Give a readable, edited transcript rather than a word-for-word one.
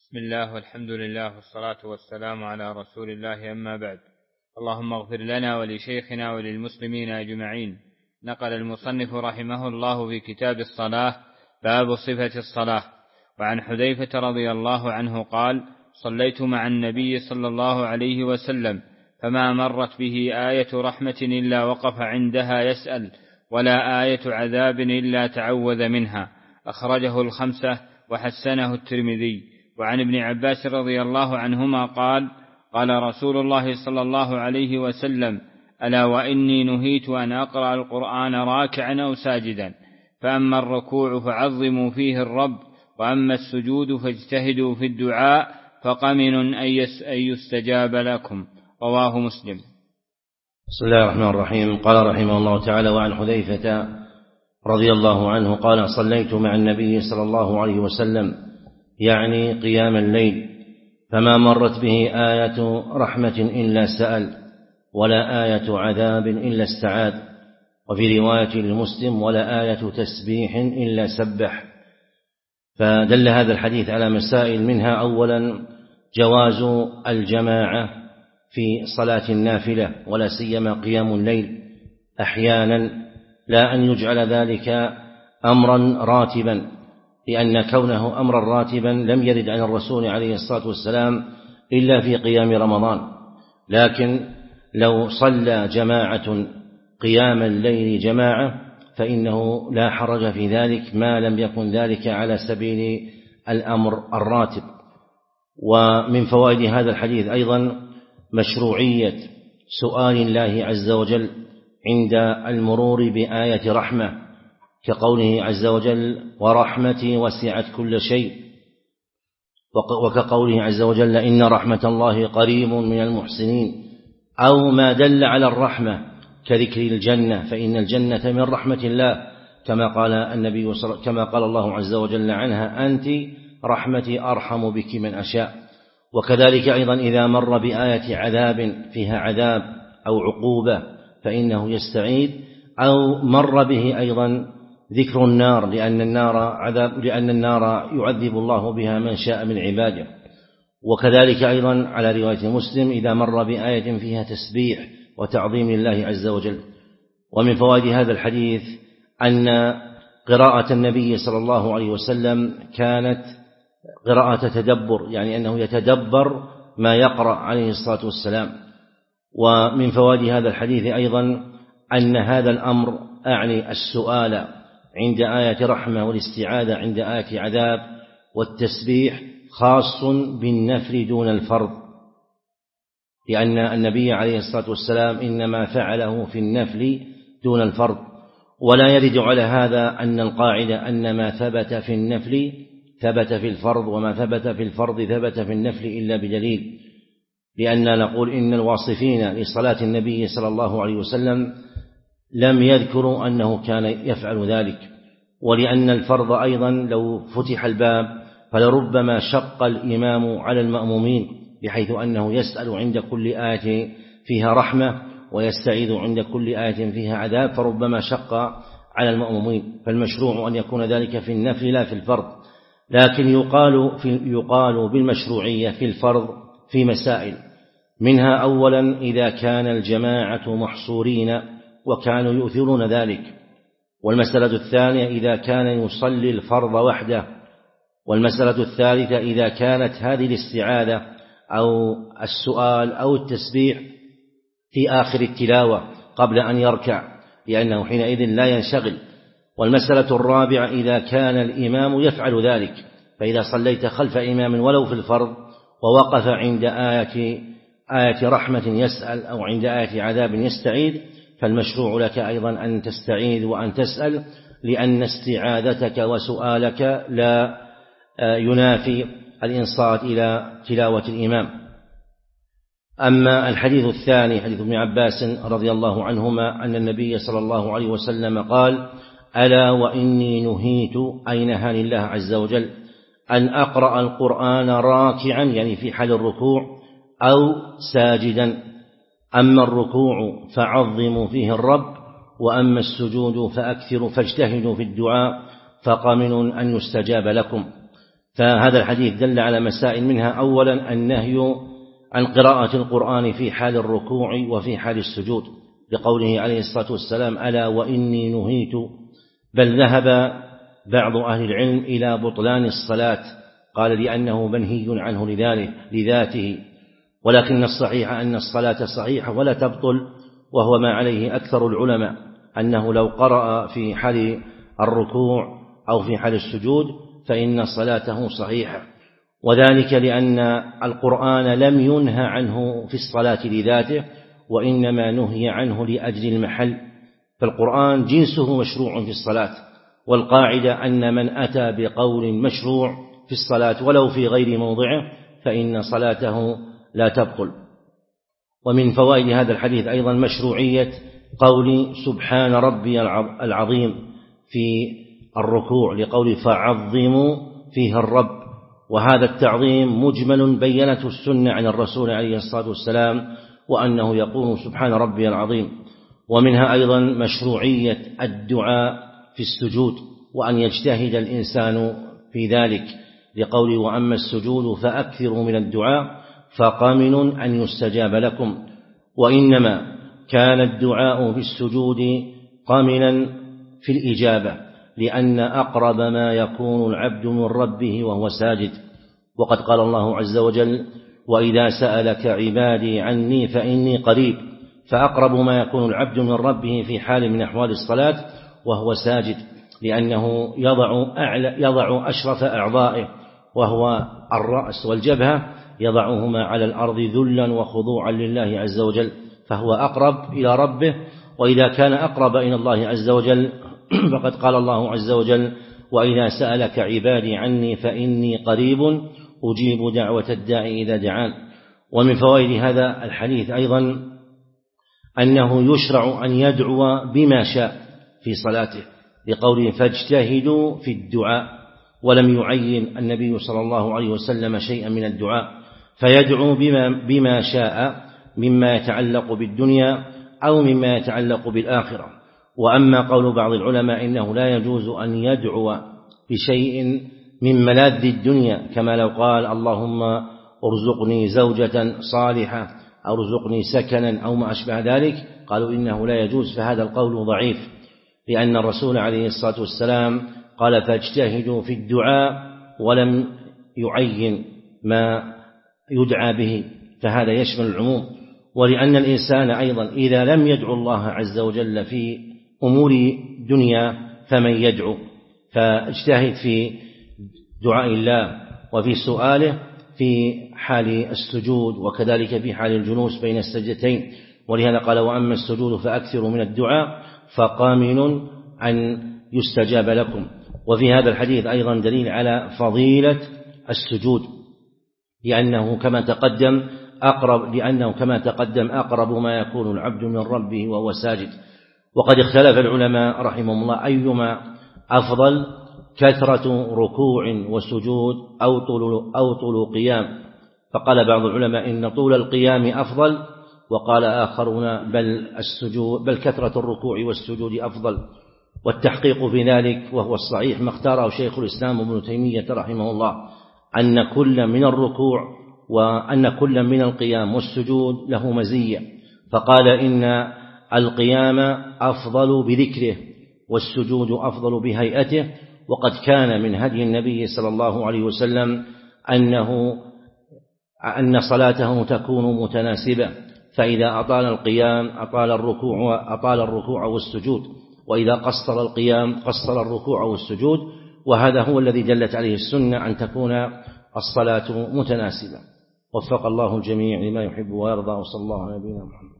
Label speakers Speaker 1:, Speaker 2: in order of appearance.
Speaker 1: بسم الله والحمد لله والصلاة والسلام على رسول الله، أما بعد. اللهم اغفر لنا ولشيخنا وللمسلمين أجمعين. نقل المصنف رحمه الله في كتاب الصلاة باب صفة الصلاة. وعن حذيفة رضي الله عنه قال: صليت مع النبي صلى الله عليه وسلم فما مرت به آية رحمة إلا وقف عندها يسأل، ولا آية عذاب إلا تعوذ منها. أخرجه الخمسة وحسنه الترمذي. وعن ابن عباس رضي الله عنهما قال: قال رسول الله صلى الله عليه وسلم: ألا وإني نهيت أن أقرأ القرآن راكعا أو ساجدا، فأما الركوع فعظموا فيه الرب، وأما السجود فاجتهدوا في الدعاء، فقمن أن يستجاب لكم. رواه مسلم.
Speaker 2: بسم الله الرحمن الرحيم. قال رحمه الله تعالى: وعن حذيفة رضي الله عنه قال: صليت مع النبي صلى الله عليه وسلم، يعني قيام الليل، فما مرت به آية رحمة إلا سأل، ولا آية عذاب إلا استعاذ، وفي رواية لمسلم: ولا آية تسبيح إلا سبح. فدل هذا الحديث على مسائل، منها أولا جواز الجماعة في صلاة النافلة، ولا سيما قيام الليل أحيانا، لا أن يجعل ذلك أمرا راتبا، لأن كونه أمرا راتبا لم يرد عن الرسول عليه الصلاة والسلام إلا في قيام رمضان. لكن لو صلى جماعة قيام الليل جماعة فإنه لا حرج في ذلك، ما لم يكن ذلك على سبيل الأمر الراتب. ومن فوائد هذا الحديث أيضا مشروعية سؤال الله عز وجل عند المرور بآية رحمة، كقوله عز وجل: ورحمتي وسعت كل شيء، وكقوله عز وجل: إن رحمة الله قريب من المحسنين، أو ما دل على الرحمة كذكر الجنة، فإن الجنة من رحمة الله، كما قال الله عز وجل عنها: أنت رحمتي أرحم بك من أشاء. وكذلك أيضا إذا مر بآية عذاب فيها عذاب أو عقوبة فإنه يستعيذ، أو مر به أيضا ذكر النار، لأن النار يعذب الله بها من شاء من عباده. وكذلك أيضا على رواية مسلم إذا مر بآية فيها تسبيح وتعظيم الله عز وجل. ومن فوائد هذا الحديث أن قراءة النبي صلى الله عليه وسلم كانت قراءة تدبر، يعني أنه يتدبر ما يقرأ عليه الصلاة والسلام. ومن فوائد هذا الحديث أيضا أن هذا الأمر، أعني السؤال عند آية رحمة والاستعاذة عند آية عذاب والتسبيح، خاص بالنفل دون الفرض، لأن النبي عليه الصلاة والسلام إنما فعله في النفل دون الفرض. ولا يرد على هذا أن القاعدة أن ما ثبت في النفل ثبت في الفرض، وما ثبت في الفرض ثبت في النفل إلا بدليل، لأن نقول إن الواصفين لصلاة النبي صلى الله عليه وسلم لم يذكروا أنه كان يفعل ذلك. ولأن الفرض أيضا لو فتح الباب فلربما شق الإمام على المأمومين، بحيث أنه يسأل عند كل آية فيها رحمة ويستعيذ عند كل آية فيها عذاب، فربما شق على المأمومين. فالمشروع أن يكون ذلك في النفل لا في الفرض. لكن يقال بالمشروعية في الفرض في مسائل، منها أولا إذا كان الجماعة محصورين وكانوا يؤثرون ذلك، والمسألة الثانية إذا كان يصلي الفرض وحده، والمسألة الثالثة إذا كانت هذه الاستعاذة أو السؤال أو التسبيح في آخر التلاوة قبل أن يركع، لأنه حينئذ لا ينشغل. والمسألة الرابعة إذا كان الإمام يفعل ذلك، فإذا صليت خلف إمام ولو في الفرض ووقف عند آية رحمة يسأل أو عند آية عذاب يستعيذ، فالمشروع لك أيضا أن تستعيذ وأن تسأل، لأن استعاذتك وسؤالك لا ينافي الإنصات إلى تلاوة الإمام. أما الحديث الثاني حديث ابن عباس رضي الله عنهما أن النبي صلى الله عليه وسلم قال: ألا وإني نهيت، أي نهاني الله عز وجل، أن أقرأ القرآن راكعا، يعني في حال الركوع، أو ساجدا. أما الركوع فعظموا فيه الرب، وأما السجود فأكثروا فاجتهدوا في الدعاء، فقمن أن يستجاب لكم. فهذا الحديث دل على مسائل منها: أولا النهي عن قراءة القرآن في حال الركوع وفي حال السجود، لقوله عليه الصلاة والسلام: ألا وإني نهيت. بل ذهب بعض أهل العلم إلى بطلان الصلاة، قال لأنه منهي عنه لذاته، ولكن الصحيح أن الصلاة صحيحة ولا تبطل، وهو ما عليه أكثر العلماء، أنه لو قرأ في حال الركوع أو في حال السجود فإن صلاته صحيحة، وذلك لأن القرآن لم ينهى عنه في الصلاة لذاته، وإنما نهي عنه لأجل المحل، فالقرآن جنسه مشروع في الصلاة، والقاعدة أن من أتى بقول مشروع في الصلاة ولو في غير موضعه فإن صلاته لا تبطل. ومن فوائد هذا الحديث أيضا مشروعية قول سبحان ربي العظيم في الركوع، لقول فعظموا فيها الرب، وهذا التعظيم مجمل بينته السنة عن الرسول عليه الصلاة والسلام، وأنه يقول سبحان ربي العظيم. ومنها أيضا مشروعية الدعاء في السجود، وأن يجتهد الإنسان في ذلك، لقول وأما السجود فأكثروا من الدعاء فقامن أن يستجاب لكم. وإنما كان الدعاء في السجود قامنا في الإجابة، لأن أقرب ما يكون العبد من ربه وهو ساجد، وقد قال الله عز وجل: وإذا سألك عبادي عني فإني قريب. فأقرب ما يكون العبد من ربه في حال من أحوال الصلاة وهو ساجد، لأنه يضع أشرف أعضائه وهو الرأس والجبهة، يضعهما على الأرض ذلا وخضوعا لله عز وجل، فهو أقرب إلى ربه. وإذا كان أقرب إلى الله عز وجل فقد قال الله عز وجل: وإذا سألك عبادي عني فإني قريب أجيب دعوة الداعي إذا دعان. ومن فوائد هذا الحديث أيضا أنه يشرع أن يدعو بما شاء في صلاته، لقوله فاجتهدوا في الدعاء، ولم يعين النبي صلى الله عليه وسلم شيئا من الدعاء، فيدعو بما شاء مما يتعلق بالدنيا أو مما يتعلق بالآخرة. وأما قول بعض العلماء إنه لا يجوز أن يدعو بشيء من ملاذ الدنيا، كما لو قال اللهم ارزقني زوجة صالحة أو ارزقني سكنا أو ما أشبه ذلك، قالوا إنه لا يجوز، فهذا القول ضعيف، لأن الرسول عليه الصلاة والسلام قال فاجتهدوا في الدعاء ولم يعين ما يدعى به، فهذا يشمل العموم. ولأن الإنسان أيضا إذا لم يدعو الله عز وجل في أمور دنيا فمن يدعو، فاجتهد في دعاء الله وفي سؤاله في حال السجود، وكذلك في حال الجلوس بين السجدتين. ولهذا قال وأما السجود فأكثروا من الدعاء فقامن أن يستجاب لكم. وفي هذا الحديث أيضا دليل على فضيلة السجود، لأنه كما تقدم أقرب ما يكون العبد من ربه وهو ساجد. وقد اختلف العلماء رحمهم الله أيما أفضل، كثرة ركوع وسجود أو طول قيام، فقال بعض العلماء إن طول القيام أفضل، وقال آخرون بل كثرة الركوع والسجود أفضل. والتحقيق في ذلك وهو الصحيح ما اختاره شيخ الإسلام ابن تيمية رحمه الله، أن كل من الركوع وأن كل من القيام والسجود له مزية، فقال إن القيام أفضل بذكره والسجود أفضل بهيئته. وقد كان من هدي النبي صلى الله عليه وسلم أن صلاته تكون متناسبة، فإذا أطال القيام أطال الركوع والسجود، وإذا قصر القيام قصر الركوع والسجود. وهذا هو الذي دلت عليه السنة أن تكون الصلاة متناسبة. وفق الله الجميع لما يحب ويرضى، وصلى الله على نبينا محمد.